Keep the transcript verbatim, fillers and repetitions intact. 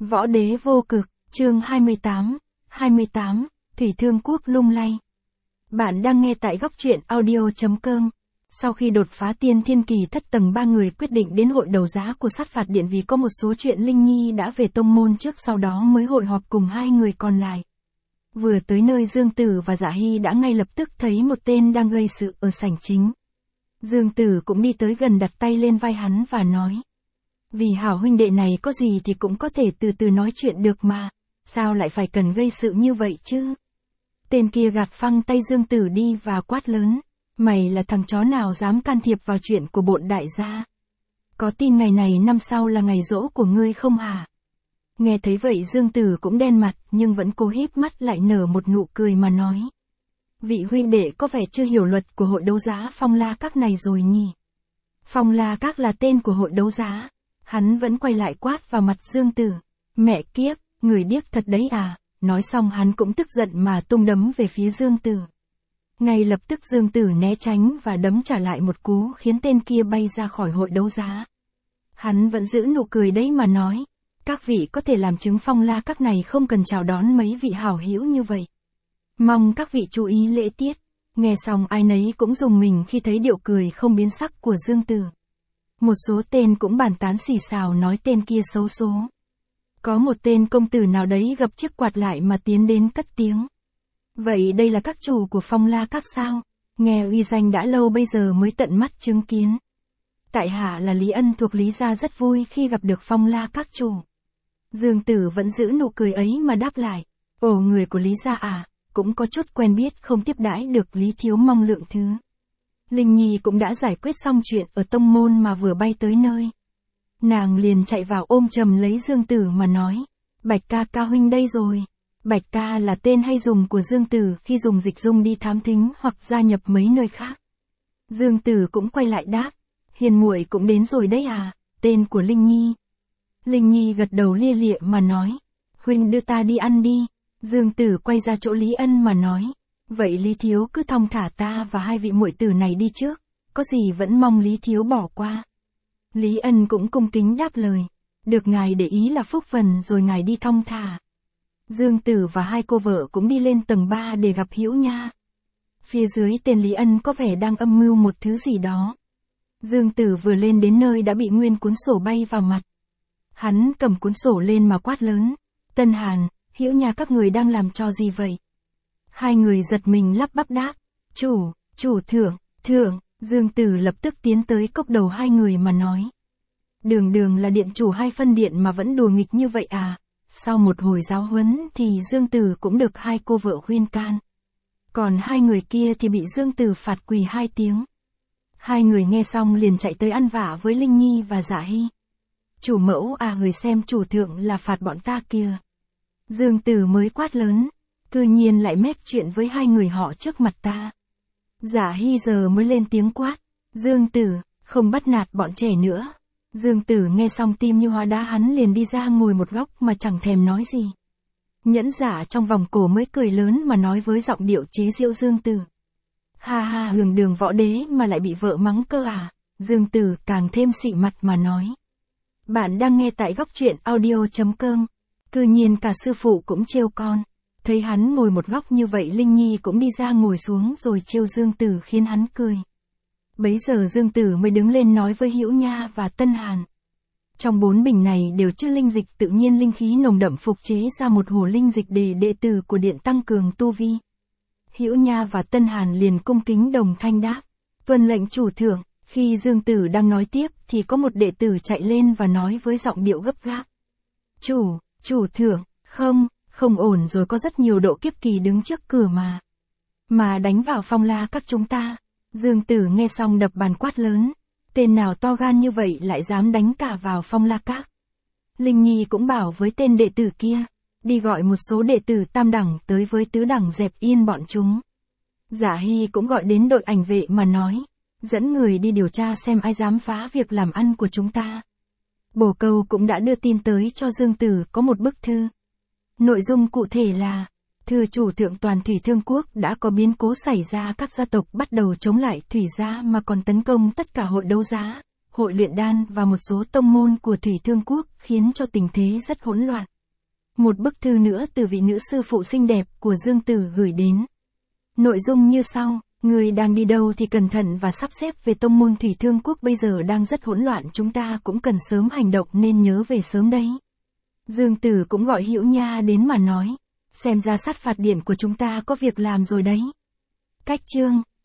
Võ đế vô cực, chương hai mươi tám, hai mươi tám, Thủy Thương Quốc lung lay. Bạn đang nghe tại góc truyện audio.com. Sau khi đột phá tiên thiên kỳ thất tầng, ba người quyết định đến hội đấu giá của Sát Phạt Điện vì có một số chuyện Linh Nhi đã về tông môn trước, sau đó mới hội họp cùng hai người còn lại. Vừa tới nơi, Dương Tử và Dạ Hy đã ngay lập tức thấy một tên đang gây sự ở sảnh chính. Dương Tử cũng đi tới gần, đặt tay lên vai hắn và nói: vì hảo huynh đệ này có gì thì cũng có thể từ từ nói chuyện được mà, sao lại phải cần gây sự như vậy chứ? Tên kia gạt phăng tay Dương Tử đi và quát lớn: mày là thằng chó nào dám can thiệp vào chuyện của bộn đại gia? Có tin ngày này năm sau là ngày giỗ của ngươi không hả? Nghe thấy vậy, Dương Tử cũng đen mặt nhưng vẫn cố híp mắt lại nở một nụ cười mà nói: vị huynh đệ có vẻ chưa hiểu luật của hội đấu giá Phong La Các này rồi nhỉ? Phong La Các là tên của hội đấu giá. Hắn vẫn quay lại quát vào mặt Dương Tử: mẹ kiếp, người điếc thật đấy à? Nói xong hắn cũng tức giận mà tung đấm về phía Dương Tử. Ngay lập tức Dương Tử né tránh và đấm trả lại một cú khiến tên kia bay ra khỏi hội đấu giá. Hắn vẫn giữ nụ cười đấy mà nói: các vị có thể làm chứng Phong La Các này không cần chào đón mấy vị hảo hữu như vậy. Mong các vị chú ý lễ tiết. Nghe xong ai nấy cũng rùng mình khi thấy điệu cười không biến sắc của Dương Tử. Một số tên cũng bàn tán xì xào nói tên kia xấu số. Có một tên công tử nào đấy gập chiếc quạt lại mà tiến đến cất tiếng: vậy đây là các chủ của Phong La Các sao? Nghe uy danh đã lâu bây giờ mới tận mắt chứng kiến. Tại hạ là Lý Ân thuộc Lý gia, rất vui khi gặp được Phong La Các chủ. Dương Tử vẫn giữ nụ cười ấy mà đáp lại: ồ, người của Lý gia à, cũng có chút quen biết, không tiếp đãi được Lý thiếu mong lượng thứ. Linh Nhi cũng đã giải quyết xong chuyện ở tông môn mà vừa bay tới nơi. Nàng liền chạy vào ôm chầm lấy Dương Tử mà nói: Bạch ca ca huynh đây rồi. Bạch ca là tên hay dùng của Dương Tử khi dùng dịch dung đi thám thính hoặc gia nhập mấy nơi khác. Dương Tử cũng quay lại đáp: hiền muội cũng đến rồi đấy à, tên của Linh Nhi. Linh Nhi gật đầu lia lịa mà nói: huynh đưa ta đi ăn đi. Dương Tử quay ra chỗ Lý Ân mà nói: vậy Lý thiếu cứ thong thả ta và hai vị muội tử này đi trước, có gì vẫn mong Lý thiếu bỏ qua. Lý Ân cũng cung kính đáp lời: được ngài để ý là phúc phần rồi, ngài đi thong thả. Dương Tử và hai cô vợ cũng đi lên tầng ba để gặp Hữu Nha. Phía dưới tên Lý Ân có vẻ đang âm mưu một thứ gì đó. Dương Tử vừa lên đến nơi đã bị nguyên cuốn sổ bay vào mặt. Hắn cầm cuốn sổ lên mà quát lớn: Tân Hàn, Hữu Nha, các người đang làm trò gì vậy? Hai người giật mình lắp bắp đáp: chủ, chủ thượng, thượng. Dương Tử lập tức tiến tới cốc đầu hai người mà nói: đường đường là điện chủ hai phân điện mà vẫn đùa nghịch như vậy à? Sau một hồi giáo huấn thì Dương Tử cũng được hai cô vợ khuyên can. Còn hai người kia thì bị Dương Tử phạt quỳ hai tiếng. Hai người nghe xong liền chạy tới ăn vạ với Linh Nhi và Dạ Hy. Chủ mẫu à, người xem chủ thượng là phạt bọn ta kìa. Dương Tử mới quát lớn: cư nhiên lại mép chuyện với hai người họ trước mặt ta. Dạ Hy giờ mới lên tiếng quát: Dương Tử, không bắt nạt bọn trẻ nữa. Dương Tử nghe xong tim như hóa đá, hắn liền đi ra ngồi một góc mà chẳng thèm nói gì. Nhẫn giả trong vòng cổ mới cười lớn mà nói với giọng điệu chế giễu Dương Tử: ha ha, hường đường võ đế mà lại bị vợ mắng cơ à? Dương Tử càng thêm xị mặt mà nói: bạn đang nghe tại góc truyện audio.com. Cư nhiên cả sư phụ cũng trêu con. Thấy hắn ngồi một góc như vậy, Linh Nhi cũng đi ra ngồi xuống rồi trêu Dương Tử khiến hắn cười. Bấy giờ Dương Tử mới đứng lên nói với Hữu Nha và Tân Hàn: trong bốn bình này đều chứa linh dịch tự nhiên, linh khí nồng đậm, phục chế ra một hồ linh dịch để đệ tử của điện tăng cường tu vi. Hữu Nha và Tân Hàn liền cung kính đồng thanh đáp: tuân lệnh chủ thượng. Khi Dương Tử đang nói tiếp thì có một đệ tử chạy lên và nói với giọng điệu gấp gáp: chủ, chủ thượng, không, không ổn rồi, có rất nhiều độ kiếp kỳ đứng trước cửa mà. Mà đánh vào Phong La Các chúng ta. Dương Tử nghe xong đập bàn quát lớn: tên nào to gan như vậy lại dám đánh cả vào Phong La Các? Linh Nhi cũng bảo với tên đệ tử kia: đi gọi một số đệ tử tam đẳng tới với tứ đẳng dẹp yên bọn chúng. Dạ Hy cũng gọi đến đội ảnh vệ mà nói: dẫn người đi điều tra xem ai dám phá việc làm ăn của chúng ta. Bồ Câu cũng đã đưa tin tới cho Dương Tử có một bức thư. Nội dung cụ thể là: thưa chủ thượng, toàn Thủy Thương Quốc đã có biến cố xảy ra, các gia tộc bắt đầu chống lại Thủy gia mà còn tấn công tất cả hội đấu giá, hội luyện đan và một số tông môn của Thủy Thương Quốc, khiến cho tình thế rất hỗn loạn. Một bức thư nữa từ vị nữ sư phụ xinh đẹp của Dương Tử gửi đến. Nội dung như sau, người đang đi đâu thì cẩn thận và sắp xếp về tông môn Thủy Thương Quốc bây giờ đang rất hỗn loạn, chúng ta cũng cần sớm hành động nên nhớ về sớm đấy. Dương Tử cũng gọi Hữu Nha đến mà nói, xem ra sát phạt điện của chúng ta có việc làm rồi đấy. Cách chương